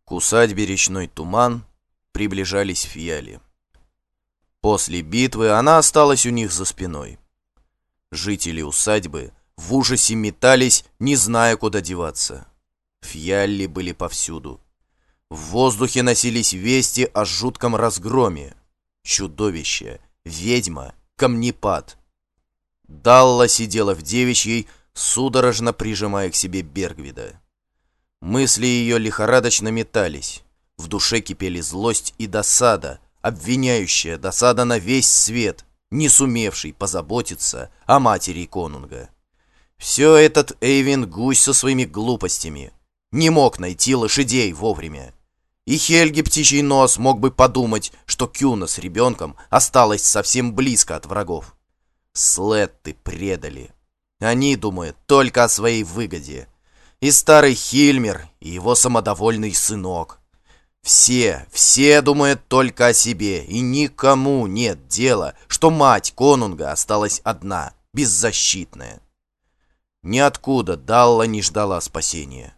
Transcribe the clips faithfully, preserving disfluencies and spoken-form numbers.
К усадьбе Речной Туман приближались фиали. После битвы она осталась у них за спиной. Жители усадьбы в ужасе метались, не зная, куда деваться. Фиалли были повсюду. В воздухе носились вести о жутком разгроме. Чудовище, ведьма, камнепад. Далла сидела в девичьей, судорожно прижимая к себе Бергвида. Мысли ее лихорадочно метались. В душе кипели злость и досада, обвиняющая досада на весь свет, не сумевший позаботиться о матери конунга. Все этот Эйвин Гусь со своими глупостями не мог найти лошадей вовремя. И Хельги Птичий Нос мог бы подумать, что Кюна с ребенком осталась совсем близко от врагов. Слетты предали. Они думают только о своей выгоде. И старый Хильмер, и его самодовольный сынок. Все, все думают только о себе, и никому нет дела, что мать конунга осталась одна, беззащитная. Ниоткуда Далла не ждала спасения.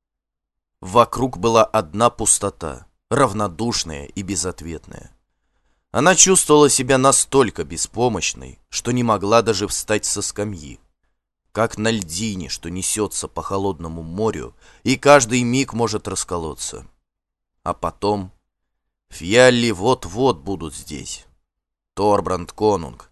Вокруг была одна пустота, равнодушная и безответная. Она чувствовала себя настолько беспомощной, что не могла даже встать со скамьи. Как на льдине, что несется по холодному морю, и каждый миг может расколоться. А потом фиалли вот-вот будут здесь. Торбранд конунг.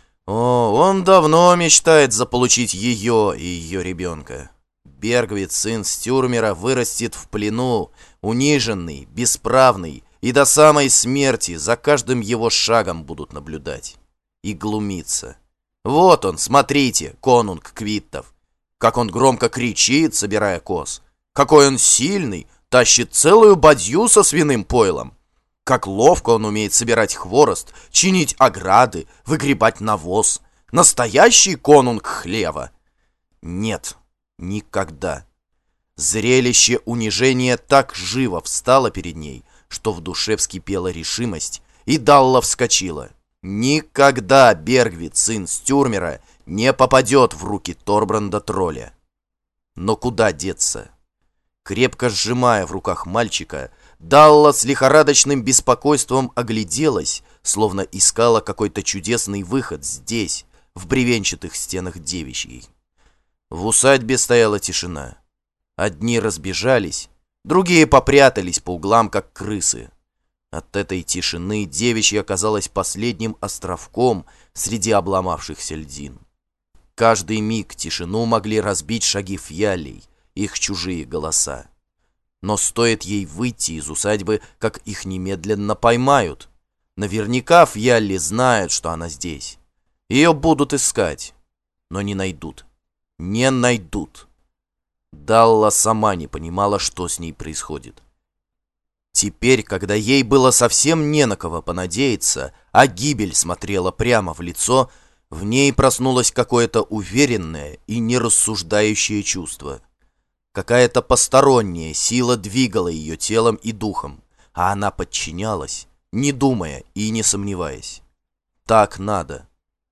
О, он давно мечтает заполучить ее и ее ребенка. Бергвид, сын Стюрмера, вырастет в плену, униженный, бесправный, и до самой смерти за каждым его шагом будут наблюдать. И глумиться. Вот он, смотрите, конунг Квиттов. Как он громко кричит, собирая коз. Какой он сильный, тащит целую бадью со свиным пойлом. Как ловко он умеет собирать хворост, чинить ограды, выгребать навоз. Настоящий конунг хлева. Нет, никогда. Зрелище унижения так живо встало перед ней, что в душе вскипела решимость, и Далла вскочила. Никогда Бергвид, сын Стюрмера, не попадет в руки Торбранда тролля. Но куда деться? Крепко сжимая в руках мальчика, Далла с лихорадочным беспокойством огляделась, словно искала какой-то чудесный выход здесь, в бревенчатых стенах девичьей. В усадьбе стояла тишина. Одни разбежались, другие попрятались по углам, как крысы. От этой тишины девичья оказалась последним островком среди обломавшихся льдин. Каждый миг тишину могли разбить шаги фиаллей, их чужие голоса. Но стоит ей выйти из усадьбы, как их немедленно поймают. Наверняка фиалли знают, что она здесь. Ее будут искать, но не найдут. Не найдут. Далла сама не понимала, что с ней происходит. Теперь, когда ей было совсем не на кого понадеяться, а гибель смотрела прямо в лицо, в ней проснулось какое-то уверенное и нерассуждающее чувство. Какая-то посторонняя сила двигала ее телом и духом, а она подчинялась, не думая и не сомневаясь. Так надо.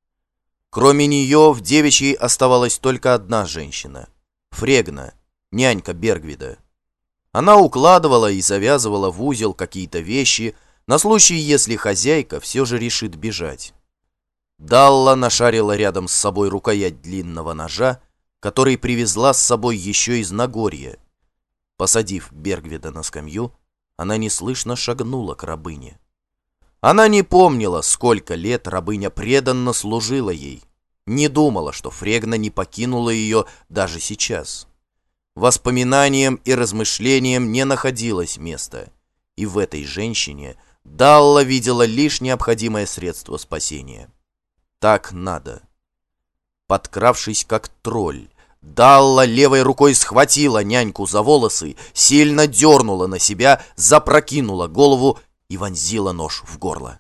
Кроме нее в девичьей оставалась только одна женщина — Фрегна, нянька Бергвида. Она укладывала и завязывала в узел какие-то вещи на случай, если хозяйка все же решит бежать. Далла нашарила рядом с собой рукоять длинного ножа, который привезла с собой еще из Нагорья. Посадив Бергвида на скамью, она неслышно шагнула к рабыне. Она не помнила, сколько лет рабыня преданно служила ей, не думала, что Фрегна не покинула ее даже сейчас. Воспоминаниям и размышлениям не находилось места, и в этой женщине Далла видела лишь необходимое средство спасения. Так надо. Подкравшись как тролль, Далла левой рукой схватила няньку за волосы, сильно дернула на себя, запрокинула голову и вонзила нож в горло.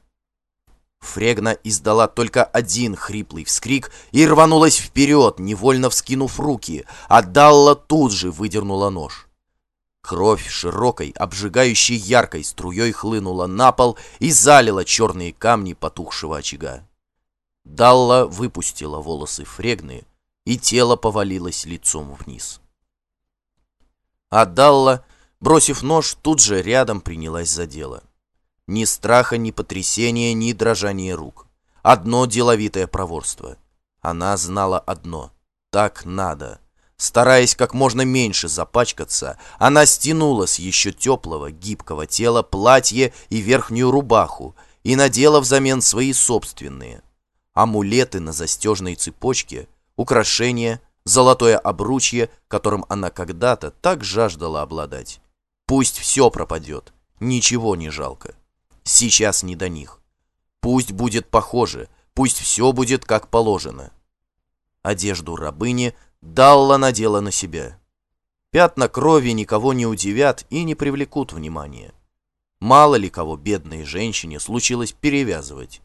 Фрегна издала только один хриплый вскрик и рванулась вперед, невольно вскинув руки, а Далла тут же выдернула нож. Кровь широкой, обжигающей яркой струей хлынула на пол и залила черные камни потухшего очага. Далла выпустила волосы Фрегны, и тело повалилось лицом вниз. А Далла Бросив нож, тут же рядом принялась за дело. Ни страха, ни потрясения, ни дрожания рук. Одно деловитое проворство. Она знала одно — так надо. Стараясь как можно меньше запачкаться, она стянула с еще теплого, гибкого тела платье и верхнюю рубаху и надела взамен свои собственные. Амулеты на застежной цепочке, украшения, золотое обручье, которым она когда-то так жаждала обладать. Пусть все пропадет, ничего не жалко. Сейчас не до них. Пусть будет похоже, пусть все будет как положено. Одежду рабыни Далла надела на себя. Пятна крови никого не удивят и не привлекут внимания. Мало ли кого бедной женщине случилось перевязывать.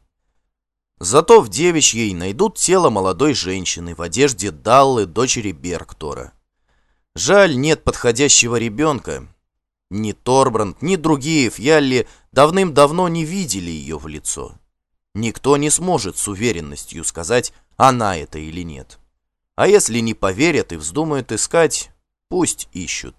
Зато в девичьей найдут тело молодой женщины в одежде Даллы, дочери Берктора. Жаль, нет подходящего ребенка. Ни Торбранд, ни другие фьялли давным-давно не видели ее в лицо. Никто не сможет с уверенностью сказать, она это или нет. А если не поверят и вздумают искать, пусть ищут.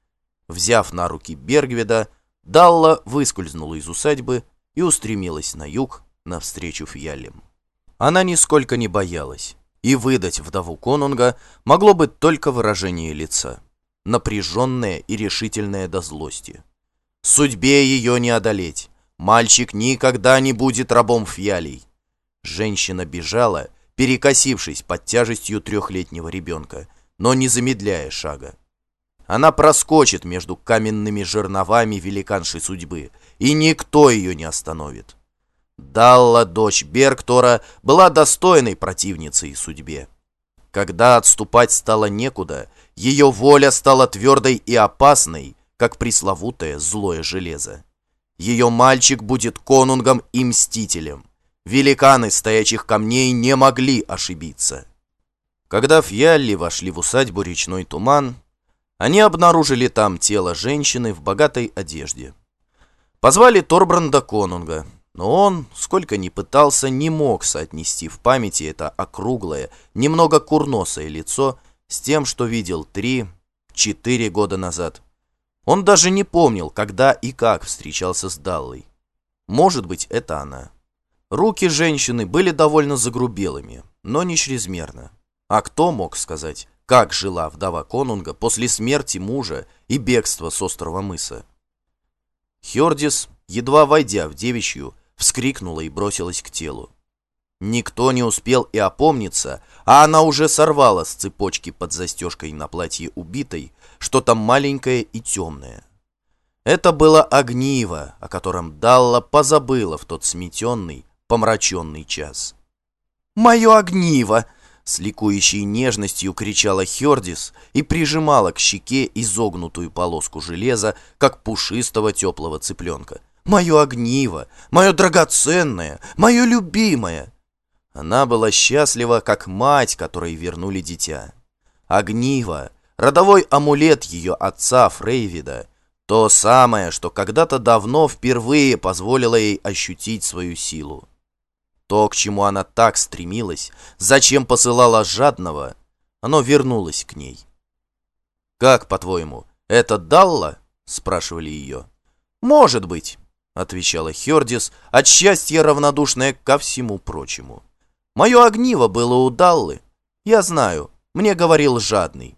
Взяв на руки Бергведа, Далла выскользнула из усадьбы и устремилась на юг навстречу фьяллям. Она нисколько не боялась, и выдать вдову конунга могло быть только выражение лица, напряженное и решительное до злости. Судьбе ее не одолеть, мальчик никогда не будет рабом фьялей. Женщина бежала, перекосившись под тяжестью трехлетнего ребенка, но не замедляя шага. Она проскочит между каменными жерновами великаншей судьбы, и никто ее не остановит. Далла, дочь Берктора, была достойной противницей судьбе. Когда отступать стало некуда, ее воля стала твердой и опасной, как пресловутое злое железо. Ее мальчик будет конунгом и мстителем. Великаны стоячих камней не могли ошибиться. Когда фьялли вошли в усадьбу Речной Туман, они обнаружили там тело женщины в богатой одежде. Позвали Торбранда конунга, но он, сколько ни пытался, не мог соотнести в памяти это округлое, немного курносое лицо с тем, что видел три-четыре года назад. Он даже не помнил, когда и как встречался с Даллой. Может быть, это она. Руки женщины были довольно загрубелыми, но не чрезмерно. А кто мог сказать, как жила вдова конунга после смерти мужа и бегства с острова мыса? Хьордис, едва войдя в девичью, вскрикнула и бросилась к телу. Никто не успел и опомниться, а она уже сорвала с цепочки под застежкой на платье убитой что-то маленькое и темное. Это было огниво, о котором Далла позабыла в тот сметенный, помраченный час. «Мое огниво!» — с ликующей нежностью кричала Хьордис и прижимала к щеке изогнутую полоску железа, как пушистого теплого цыпленка. «Мое огниво! Мое драгоценное! Мое любимое!» Она была счастлива, как мать, которой вернули дитя. Огниво, родовой амулет ее отца Фрейвида, то самое, что когда-то давно впервые позволило ей ощутить свою силу. То, к чему она так стремилась, зачем посылала жадного, оно вернулось к ней. «Как, по-твоему, это Далла?» — спрашивали ее. «Может быть», — отвечала Хьордис, от счастья равнодушная ко всему прочему. «Мое огниво было у Даллы. Я знаю, мне говорил жадный».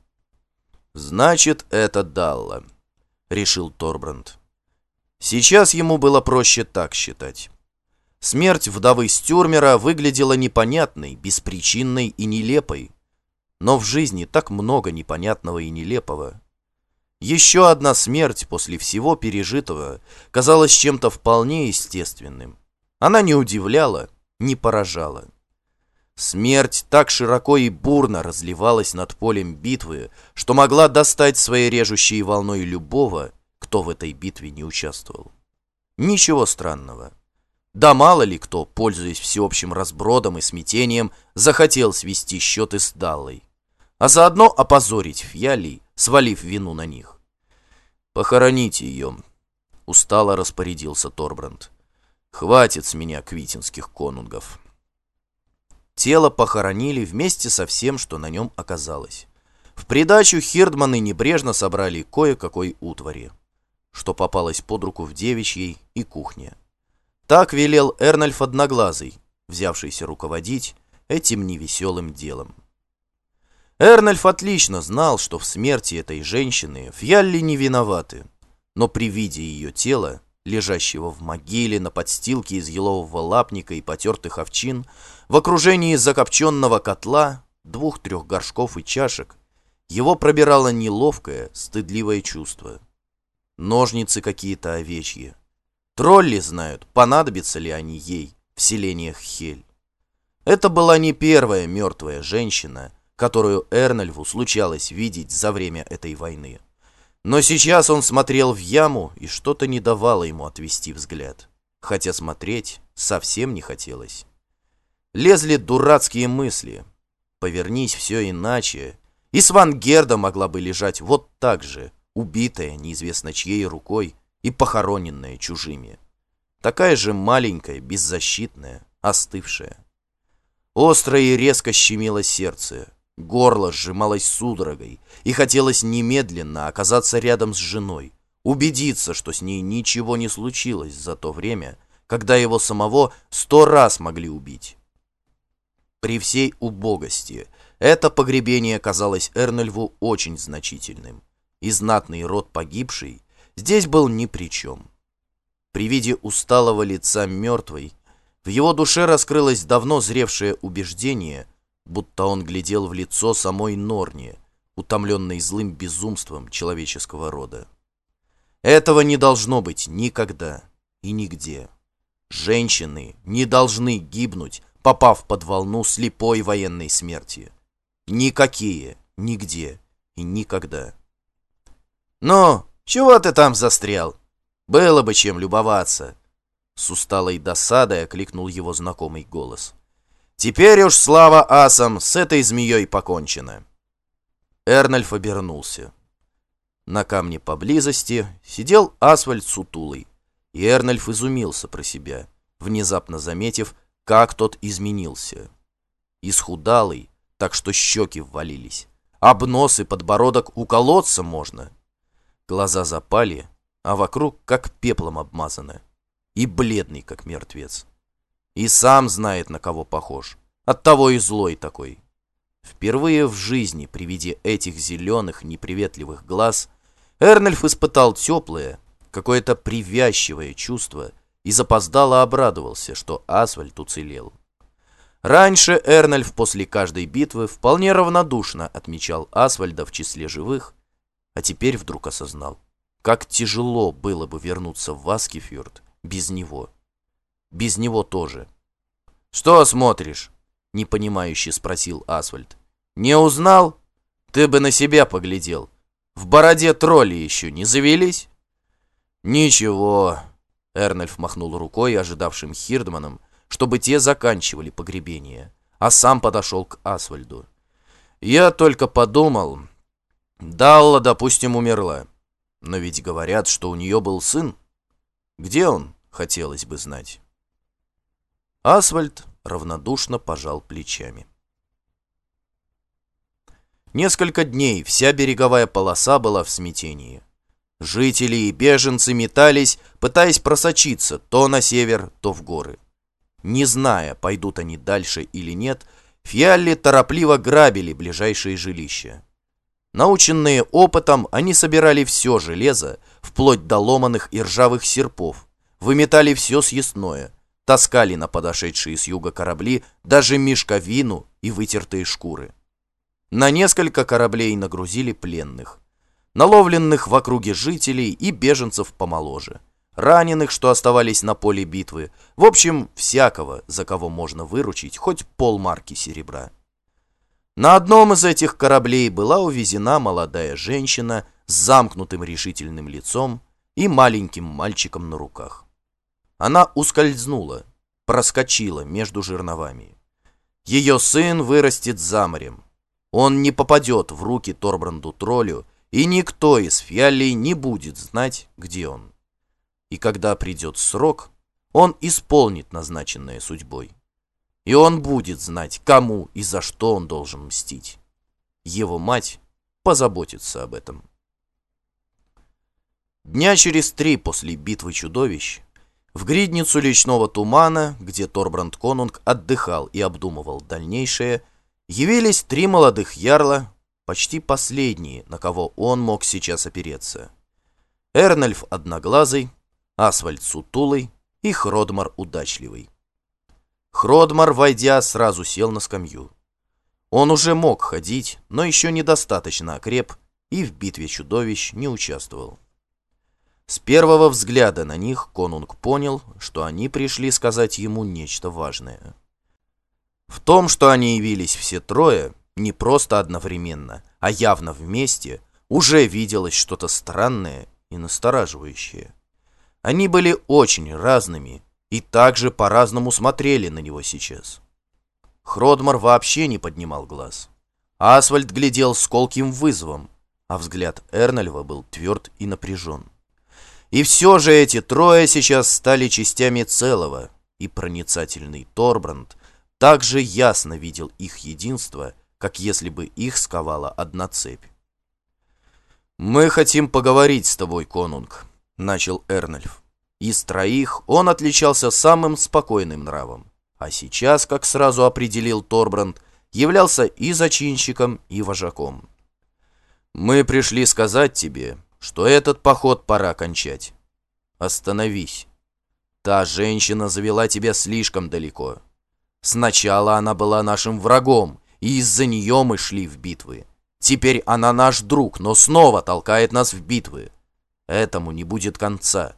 «Значит, это Далла», — решил Торбранд. Сейчас ему было проще так считать. Смерть вдовы Стюрмера выглядела непонятной, беспричинной и нелепой. Но в жизни так много непонятного и нелепого. Еще одна смерть после всего пережитого казалась чем-то вполне естественным. Она не удивляла, не поражала. Смерть так широко и бурно разливалась над полем битвы, что могла достать своей режущей волной любого, кто в этой битве не участвовал. Ничего странного. Да мало ли кто, пользуясь всеобщим разбродом и смятением, захотел свести счеты с Даллой, а заодно опозорить фьялей, свалив вину на них. «Похороните ее», — устало распорядился Торбранд. «Хватит с меня квитинских конунгов». Тело похоронили вместе со всем, что на нем оказалось. В придачу хирдманы небрежно собрали кое-какой утвари. что попалось под руку в девичьей и кухне. Так велел Эрнольф Одноглазый, взявшийся руководить этим невеселым делом. Эрнольф отлично знал, что в смерти этой женщины фьялли не виноваты, но при виде ее тела, лежащего в могиле на подстилке из елового лапника и потертых овчин, в окружении закопченного котла, двух-трех горшков и чашек, его пробирало неловкое, стыдливое чувство. Ножницы какие-то овечьи. Тролли знают, понадобятся ли они ей в селениях Хель. Это была не первая мертвая женщина, которую Эрнольфу случалось видеть за время этой войны. Но сейчас он смотрел в яму, и что-то не давало ему отвести взгляд, хотя смотреть совсем не хотелось. Лезли дурацкие мысли. Повернись все иначе, и Свангерда могла бы лежать вот так же, убитая неизвестно чьей рукой и похороненная чужими. Такая же маленькая, беззащитная, остывшая. Остро и резко щемило сердце, горло сжималось судорогой, и хотелось немедленно оказаться рядом с женой, убедиться, что с ней ничего не случилось за то время, когда его самого сто раз могли убить. При всей убогости это погребение казалось Эрнольфу очень значительным, и знатный род погибшей здесь был ни при чем. При виде усталого лица мертвой в его душе раскрылось давно зревшее убеждение, будто он глядел в лицо самой Норне, утомленной злым безумством человеческого рода. Этого не должно быть никогда и нигде. Женщины не должны гибнуть, попав под волну слепой военной смерти. Никакие, нигде и никогда. «Ну, чего ты там застрял? Было бы чем любоваться!» С усталой досадой окликнул его знакомый голос. «Теперь уж, слава асам, с этой змеей покончено!» Эрнольф обернулся. На камне поблизости сидел Асвальд сутулый, и Эрнольф изумился про себя, внезапно заметив, как тот изменился. Исхудалый, так что щеки ввалились, об нос и подбородок уколоться можно. Глаза запали, а вокруг как пеплом обмазано, и бледный, как мертвец. И сам знает, на кого похож, оттого и злой такой. Впервые в жизни при виде этих зеленых неприветливых глаз Эрнольф испытал теплое, какое-то привязчивое чувство и запоздало обрадовался, что Асвальд уцелел. Раньше Эрнольф после каждой битвы вполне равнодушно отмечал Асвальда в числе живых, а теперь вдруг осознал, как тяжело было бы вернуться в Аскефьорд без него. Без него тоже. «Что смотришь?» — непонимающе спросил Асвальд. «Не узнал? Ты бы на себя поглядел. В бороде тролли еще не завелись?» «Ничего», — Эрнольф махнул рукой ожидавшим хирдманам, чтобы те заканчивали погребение, а сам подошел к Асвальду. «Я только подумал, Далла, допустим, умерла, но ведь говорят, что у нее был сын. Где он, хотелось бы знать?» Асвальд равнодушно пожал плечами. Несколько дней вся береговая полоса была в смятении. Жители и беженцы метались, пытаясь просочиться то на север, то в горы. Не зная, пойдут они дальше или нет, фьялли торопливо грабили ближайшие жилища. Наученные опытом, они собирали все железо, вплоть до ломаных и ржавых серпов, выметали все съестное, таскали на подошедшие с юга корабли даже мешковину и вытертые шкуры. На несколько кораблей нагрузили пленных, наловленных в округе жителей и беженцев помоложе, раненых, что оставались на поле битвы, в общем, всякого, за кого можно выручить хоть полмарки серебра. На одном из этих кораблей была увезена молодая женщина с замкнутым решительным лицом и маленьким мальчиком на руках. Она ускользнула, проскочила между жерновами. Ее сын вырастет за морем. Он не попадет в руки Торбранду Троллю, и никто из фьяллей не будет знать, где он. И когда придет срок, он исполнит назначенное судьбой. И он будет знать, кому и за что он должен мстить. Его мать позаботится об этом. Дня через три после битвы чудовищ в гридницу личного тумана, где Торбранд Конунг отдыхал и обдумывал дальнейшее, явились три молодых ярла, почти последние, на кого он мог сейчас опереться. Эрнольф Одноглазый, Асвальд Сутулый и Хродмар Удачливый. Хродмар, войдя, сразу сел на скамью. Он уже мог ходить, но еще недостаточно окреп и в битве чудовищ не участвовал. С первого взгляда на них Конунг понял, что они пришли сказать ему нечто важное. В том, что они явились все трое, не просто одновременно, а явно вместе, уже виделось что-то странное и настораживающее. Они были очень разными и также по-разному смотрели на него сейчас. Хродмар вообще не поднимал глаз. Асвальд глядел с колким вызовом, а взгляд Эрнольфа был тверд и напряжен. И все же эти трое сейчас стали частями целого, и проницательный Торбранд также ясно видел их единство, как если бы их сковала одна цепь. «Мы хотим поговорить с тобой, Конунг», — начал Эрнольф. Из троих он отличался самым спокойным нравом, а сейчас, как сразу определил Торбранд, являлся и зачинщиком, и вожаком. «Мы пришли сказать тебе, что этот поход пора кончать. Остановись. Та женщина завела тебя слишком далеко. Сначала она была нашим врагом, и из-за нее мы шли в битвы. Теперь она наш друг, но снова толкает нас в битвы. Этому не будет конца».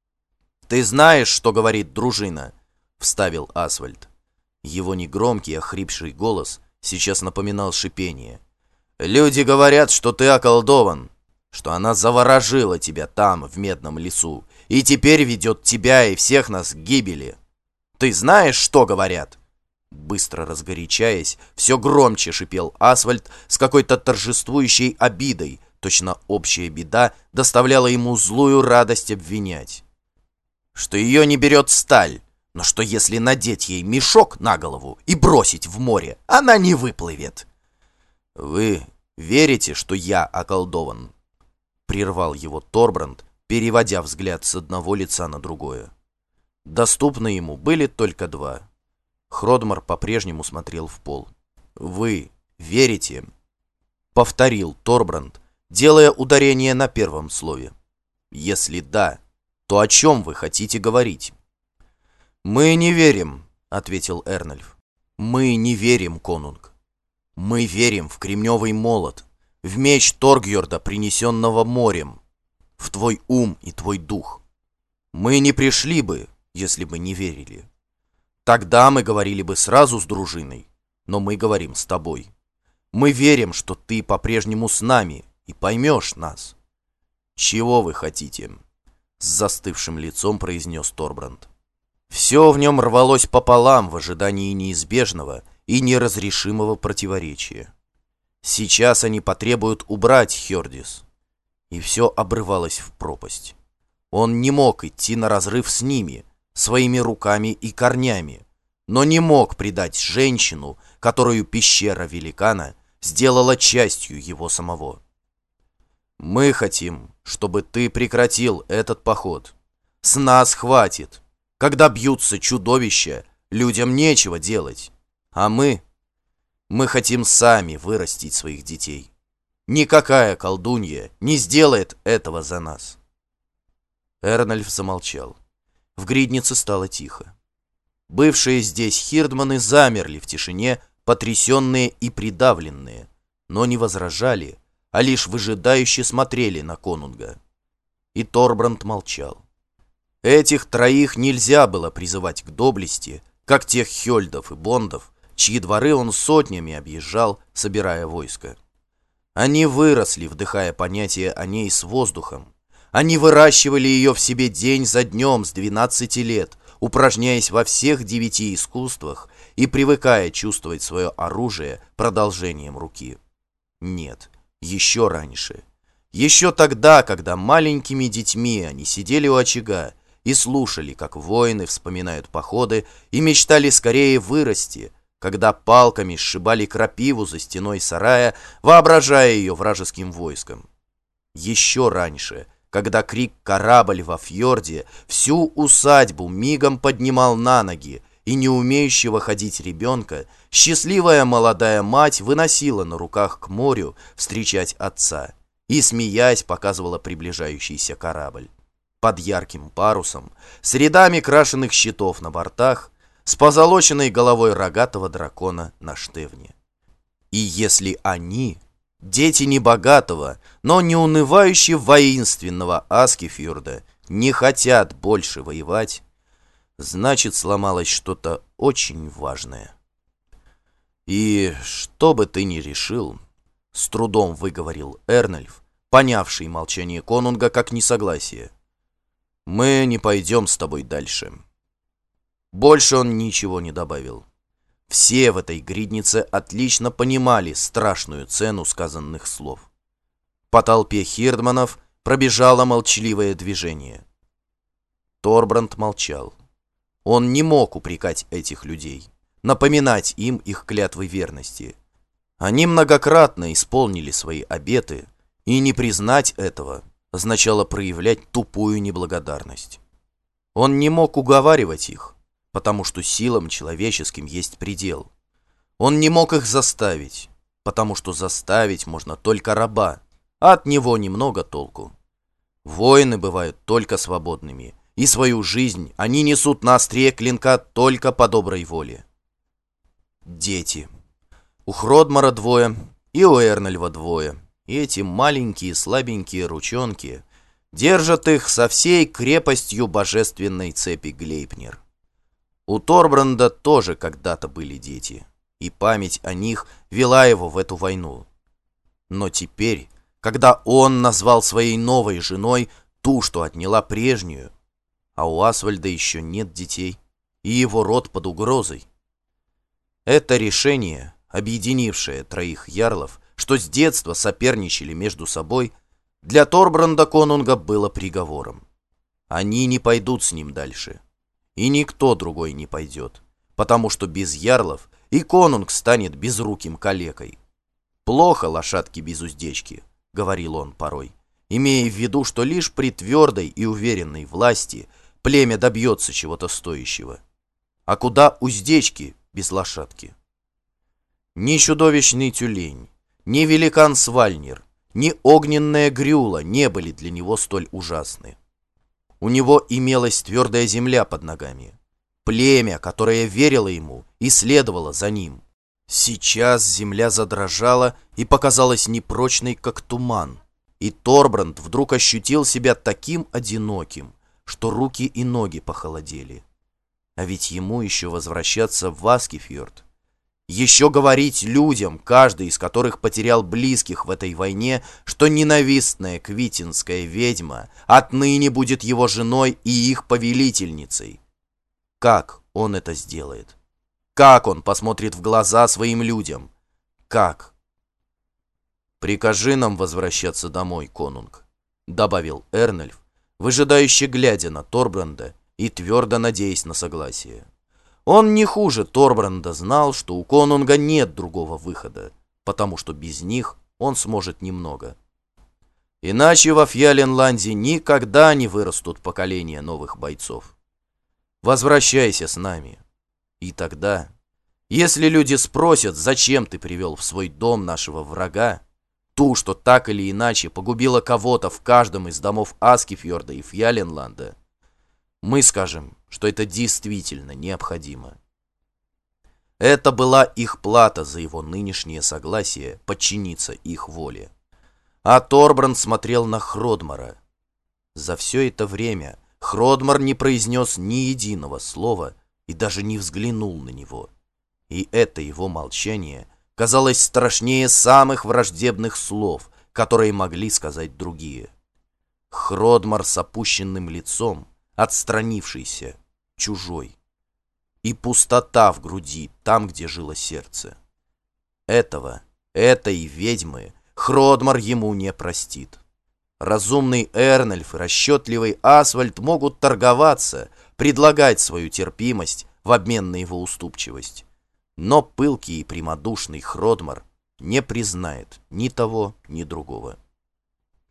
«Ты знаешь, что говорит дружина?» — вставил Асвальд. Его негромкий, охрипший голос сейчас напоминал шипение. «Люди говорят, что ты околдован, что она заворожила тебя там, в Медном лесу, и теперь ведет тебя и всех нас к гибели. Ты знаешь, что говорят?» Быстро разгорячаясь, все громче шипел Асвальд с какой-то торжествующей обидой. Точно общая беда доставляла ему злую радость обвинять. Что ее не берет сталь, но что если надеть ей мешок на голову и бросить в море, она не выплывет. «Вы верите, что я околдован?» Прервал его Торбранд, переводя взгляд с одного лица на другое. Доступны ему были только два. Хродмар по-прежнему смотрел в пол. «Вы верите?» Повторил Торбранд, делая ударение на первом слове. «Если да, то о чем вы хотите говорить?» «Мы не верим», — ответил Эрнольф. «Мы не верим, Конунг. Мы верим в кремневый молот, в меч Торгьорда, принесенного морем, в твой ум и твой дух. Мы не пришли бы, если бы не верили. Тогда мы говорили бы сразу с дружиной, но мы говорим с тобой. Мы верим, что ты по-прежнему с нами и поймешь нас». «Чего вы хотите?» — с застывшим лицом произнес Торбранд. Все в нем рвалось пополам в ожидании неизбежного и неразрешимого противоречия. Сейчас они потребуют убрать Хьордис. И все обрывалось в пропасть. Он не мог идти на разрыв с ними, своими руками и корнями, но не мог предать женщину, которую пещера великана сделала частью его самого. «Мы хотим, чтобы ты прекратил этот поход. С нас хватит. Когда бьются чудовища, людям нечего делать. А мы... мы хотим сами вырастить своих детей. Никакая колдунья не сделает этого за нас». Эрнольф замолчал. В гриднице стало тихо. Бывшие здесь хирдманы замерли в тишине, потрясенные и придавленные, но не возражали, а лишь выжидающе смотрели на Конунга. И Торбранд молчал. Этих троих нельзя было призывать к доблести, как тех хёльдов и бондов, чьи дворы он сотнями объезжал, собирая войско. Они выросли, вдыхая понятие о ней с воздухом. Они выращивали ее в себе день за днем с двенадцати лет, упражняясь во всех девяти искусствах и привыкая чувствовать свое оружие продолжением руки. Нет, еще раньше. Еще тогда, когда маленькими детьми они сидели у очага и слушали, как воины вспоминают походы и мечтали скорее вырасти, когда палками сшибали крапиву за стеной сарая, воображая ее вражеским войском. Еще раньше, когда крик «Корабль во фьорде» всю усадьбу мигом поднимал на ноги, и не умеющего ходить ребенка счастливая молодая мать выносила на руках к морю встречать отца и, смеясь, показывала приближающийся корабль. Под ярким парусом, с рядами крашеных щитов на бортах, с позолоченной головой рогатого дракона на штевне. И если они, дети небогатого, но не унывающе воинственного Аскефьорда, не хотят больше воевать, значит, сломалось что-то очень важное. И что бы ты ни решил, с трудом выговорил Эрнольф, понявший молчание конунга как несогласие, мы не пойдем с тобой дальше. Больше он ничего не добавил. Все в этой гриднице отлично понимали страшную цену сказанных слов. По толпе хирдманов пробежало молчаливое движение. Торбранд молчал. Он не мог упрекать этих людей, напоминать им их клятвы верности. Они многократно исполнили свои обеты, и не признать этого означало проявлять тупую неблагодарность. Он не мог уговаривать их, потому что силам человеческим есть предел. Он не мог их заставить, потому что заставить можно только раба, а от него немного толку. Воины бывают только свободными, и свою жизнь они несут на острие клинка только по доброй воле. Дети. У Хродмара двое, и у Эрнольва двое. И эти маленькие слабенькие ручонки держат их со всей крепостью божественной цепи Глейпнир. У Торбранда тоже когда-то были дети, и память о них вела его в эту войну. Но теперь, когда он назвал своей новой женой ту, что отняла прежнюю, а у Асвальда еще нет детей, и его род под угрозой. Это решение, объединившее троих ярлов, что с детства соперничали между собой, для Торбранда конунга было приговором. Они не пойдут с ним дальше, и никто другой не пойдет, потому что без ярлов и конунг станет безруким калекой. «Плохо лошадки без уздечки», — говорил он порой, имея в виду, что лишь при твердой и уверенной власти племя добьется чего-то стоящего. А куда уздечки без лошадки? Ни чудовищный тюлень, ни великан Свальнир, ни огненная Грюла не были для него столь ужасны. У него имелась твердая земля под ногами, племя, которое верило ему и следовало за ним. Сейчас земля задрожала и показалась непрочной, как туман, и Торбранд вдруг ощутил себя таким одиноким, что руки и ноги похолодели. А ведь ему еще возвращаться в Аскефьорд. Еще говорить людям, каждый из которых потерял близких в этой войне, что ненавистная квитинская ведьма отныне будет его женой и их повелительницей. Как он это сделает? Как он посмотрит в глаза своим людям? Как? «Прикажи нам возвращаться домой, конунг», — добавил Эрнольф, выжидающе глядя на Торбранда и твердо надеясь на согласие. Он не хуже Торбранда знал, что у конунга нет другого выхода, потому что без них он сможет немного. Иначе во Фьяленланде никогда не вырастут поколения новых бойцов. Возвращайся с нами. И тогда, если люди спросят, зачем ты привел в свой дом нашего врага, ту, что так или иначе погубила кого-то в каждом из домов Аскефьорда и Фьяленланда, мы скажем, что это действительно необходимо. Это была их плата за его нынешнее согласие подчиниться их воле. А Торбранд смотрел на Хродмара. За все это время Хродмар не произнес ни единого слова и даже не взглянул на него. И это его молчание казалось страшнее самых враждебных слов, которые могли сказать другие. Хродмар с опущенным лицом, отстранившийся, чужой. И пустота в груди, там, где жило сердце. Этого, этой ведьмы, Хродмар ему не простит. Разумный Эрнольф и расчетливый Асвальд могут торговаться, предлагать свою терпимость в обмен на его уступчивость. Но пылкий и прямодушный Хродмар не признает ни того, ни другого.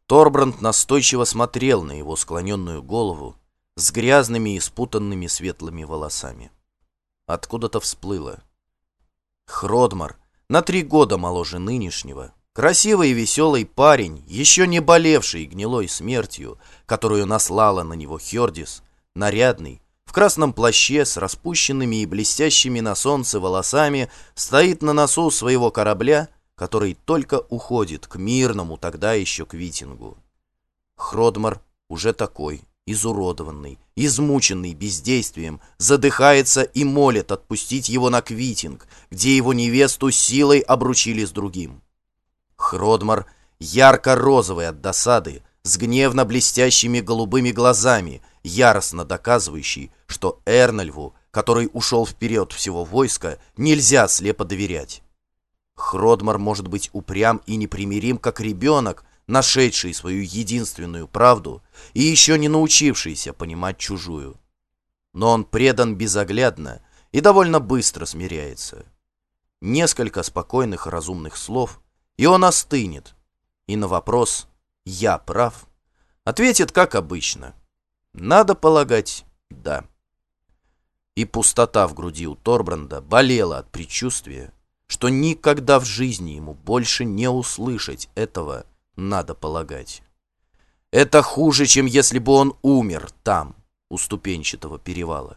Торбранд настойчиво смотрел на его склоненную голову с грязными и спутанными светлыми волосами. Откуда-то всплыло: Хродмар, на три года моложе нынешнего, красивый и веселый парень, еще не болевший гнилой смертью, которую наслала на него Хердис, нарядный, в красном плаще с распущенными и блестящими на солнце волосами, стоит на носу своего корабля, который только уходит к мирному тогда еще Квитингу. Хродмар уже такой, изуродованный, измученный бездействием, задыхается и молит отпустить его на Квитинг, где его невесту силой обручили с другим. Хродмар, ярко-розовый от досады, с гневно блестящими голубыми глазами, яростно доказывающий, что Эрнольву, который ушел вперед всего войска, нельзя слепо доверять. Хродмар может быть упрям и непримирим, как ребенок, нашедший свою единственную правду и еще не научившийся понимать чужую. Но он предан безоглядно и довольно быстро смиряется. Несколько спокойных и разумных слов, и он остынет, и на вопрос «я прав» ответит, как обычно: надо полагать, да. И пустота в груди у Торбранда болела от предчувствия, что никогда в жизни ему больше не услышать этого «надо полагать». Это хуже, чем если бы он умер там, у ступенчатого перевала.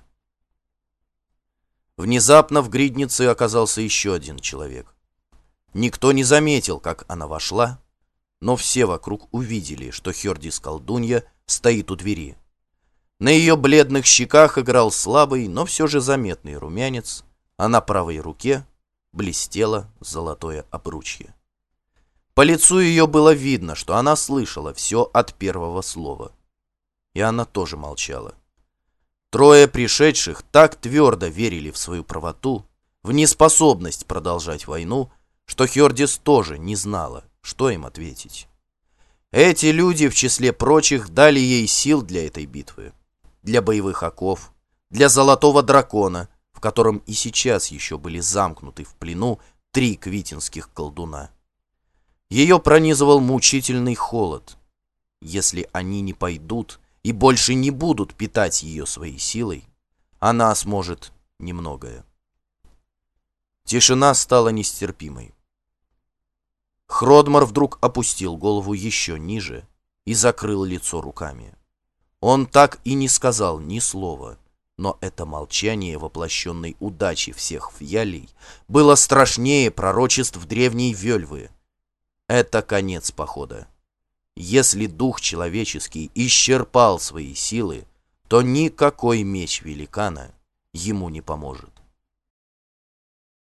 Внезапно в гриднице оказался еще один человек. Никто не заметил, как она вошла, но все вокруг увидели, что Хердис-колдунья стоит у двери. На ее бледных щеках играл слабый, но все же заметный румянец, а на правой руке блестело золотое обручье. По лицу ее было видно, что она слышала все от первого слова. И она тоже молчала. Трое пришедших так твердо верили в свою правоту, в неспособность продолжать войну, что Хердис тоже не знала, что им ответить. Эти люди, в числе прочих, дали ей сил для этой битвы, для боевых оков, для золотого дракона, в котором и сейчас еще были замкнуты в плену три квитинских колдуна. Ее пронизывал мучительный холод. Если они не пойдут и больше не будут питать ее своей силой, она сможет немногое. Тишина стала нестерпимой. Хродмар вдруг опустил голову еще ниже и закрыл лицо руками. Он так и не сказал ни слова, но это молчание воплощенной удачи всех фьялей было страшнее пророчеств древней Вельвы. Это конец похода. Если дух человеческий исчерпал свои силы, то никакой меч великана ему не поможет.